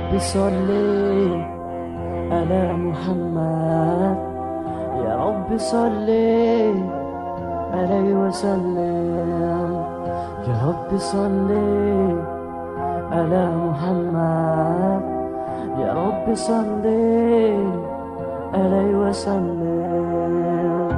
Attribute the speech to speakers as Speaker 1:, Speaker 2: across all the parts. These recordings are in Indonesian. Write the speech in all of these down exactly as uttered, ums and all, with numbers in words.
Speaker 1: Rabbi sholli ala Muhammad, Ya Rabbi sholli alaihi wasallam, Ya Rabbi sholli ala Muhammad, Ya Rabbi sholli alaihi wasallam.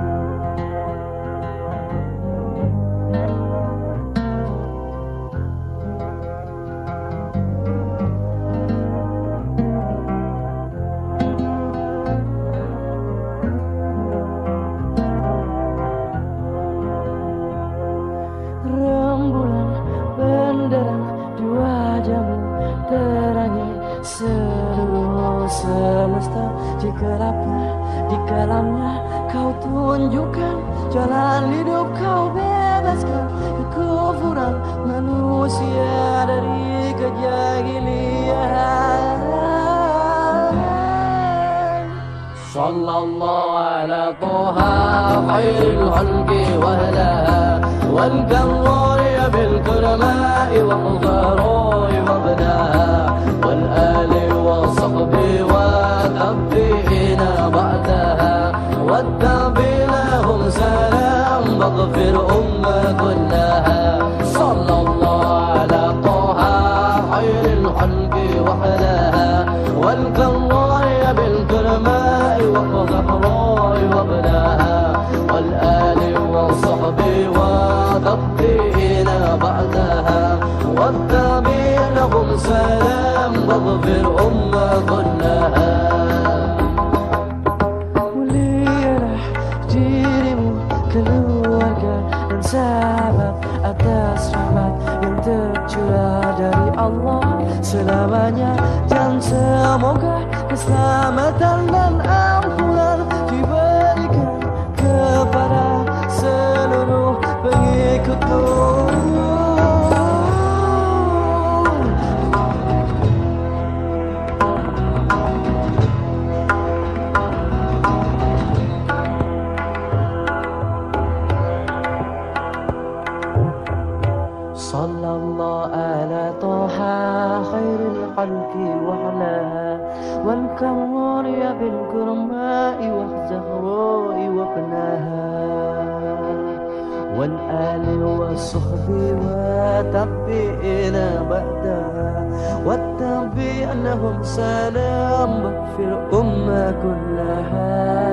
Speaker 1: Rembulan benderang di wajahmu, terangi seluruh semesta. Jika lapar di kalamnya kau tunjukkan jalan hidup, kau bebaskan kekufuran manusia dari kejahilian.
Speaker 2: Sallallahu ala Taha khairil khalqi wa ahliha wal karrari bil kurama'i wa qadari wa abnaha wal ali wa sahbi wa tabi'ina ba'daha wa tabi'nahum salam waghfir umma kullaha. Sallallahu ala Taha khairil khalqi wa ahliha wal karrari bil kurama'i wa qadari wa abnaha wal ali wa sahbi تبقينا بعدها والتابعين لهم سلام واغفر أمة كلها.
Speaker 1: Mulialah dirimu, keluarga dan sahabat atas rahmat yang tercurah dari Allah selamanya, dan semoga keselamatan dan ampunan diberikan kepada seluruh pengikutmu. Sallallahu ala Taha khairil khalqi wa alaha wal kamari bil kurma'i wa zahra'i wa banaha wal ali wa sahbi wa tabi'ina ba'daha wat tabi'nahum salam waghfir umma kullaha.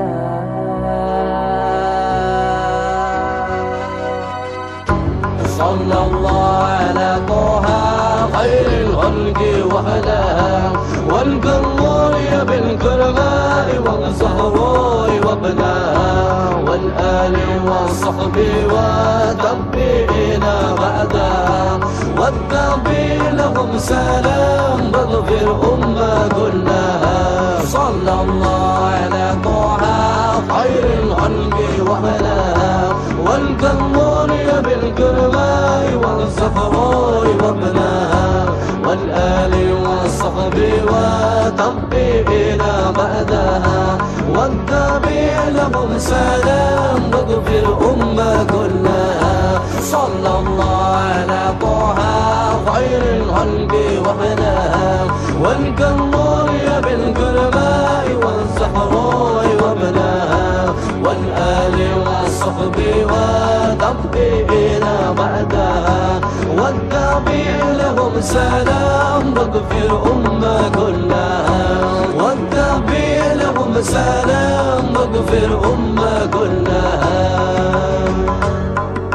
Speaker 2: Sallallahu ala Taha khairil khalqi wa ahliha wal karrari bil kurma'i wa zahra'i wa banaha wal ali wa sahbi wa tabi'ina ba'daha wat tabi'nahum salam waghfir umma kullaha. Sallallahu ala Taha khairil khalqi wa ahliha wal karrari bil kurma'i wa zahra'i wa banaha wal ali wa sahbi wa tabi'ina ba'daha wat tabi'nahum salam waghfir umma kullaha. Sallallahu ala Taha khairil khalqi wa ahliha wal karrari bil kurma'i wa zahra'i wa banaha wal ali wa sahbi wa tabi'ina ba'daha wat tabi'nahum salam waghfir umma kullaha wat tabi'nahum salam waghfir umma kullaha.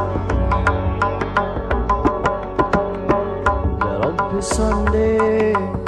Speaker 1: Ya Rabbi sholli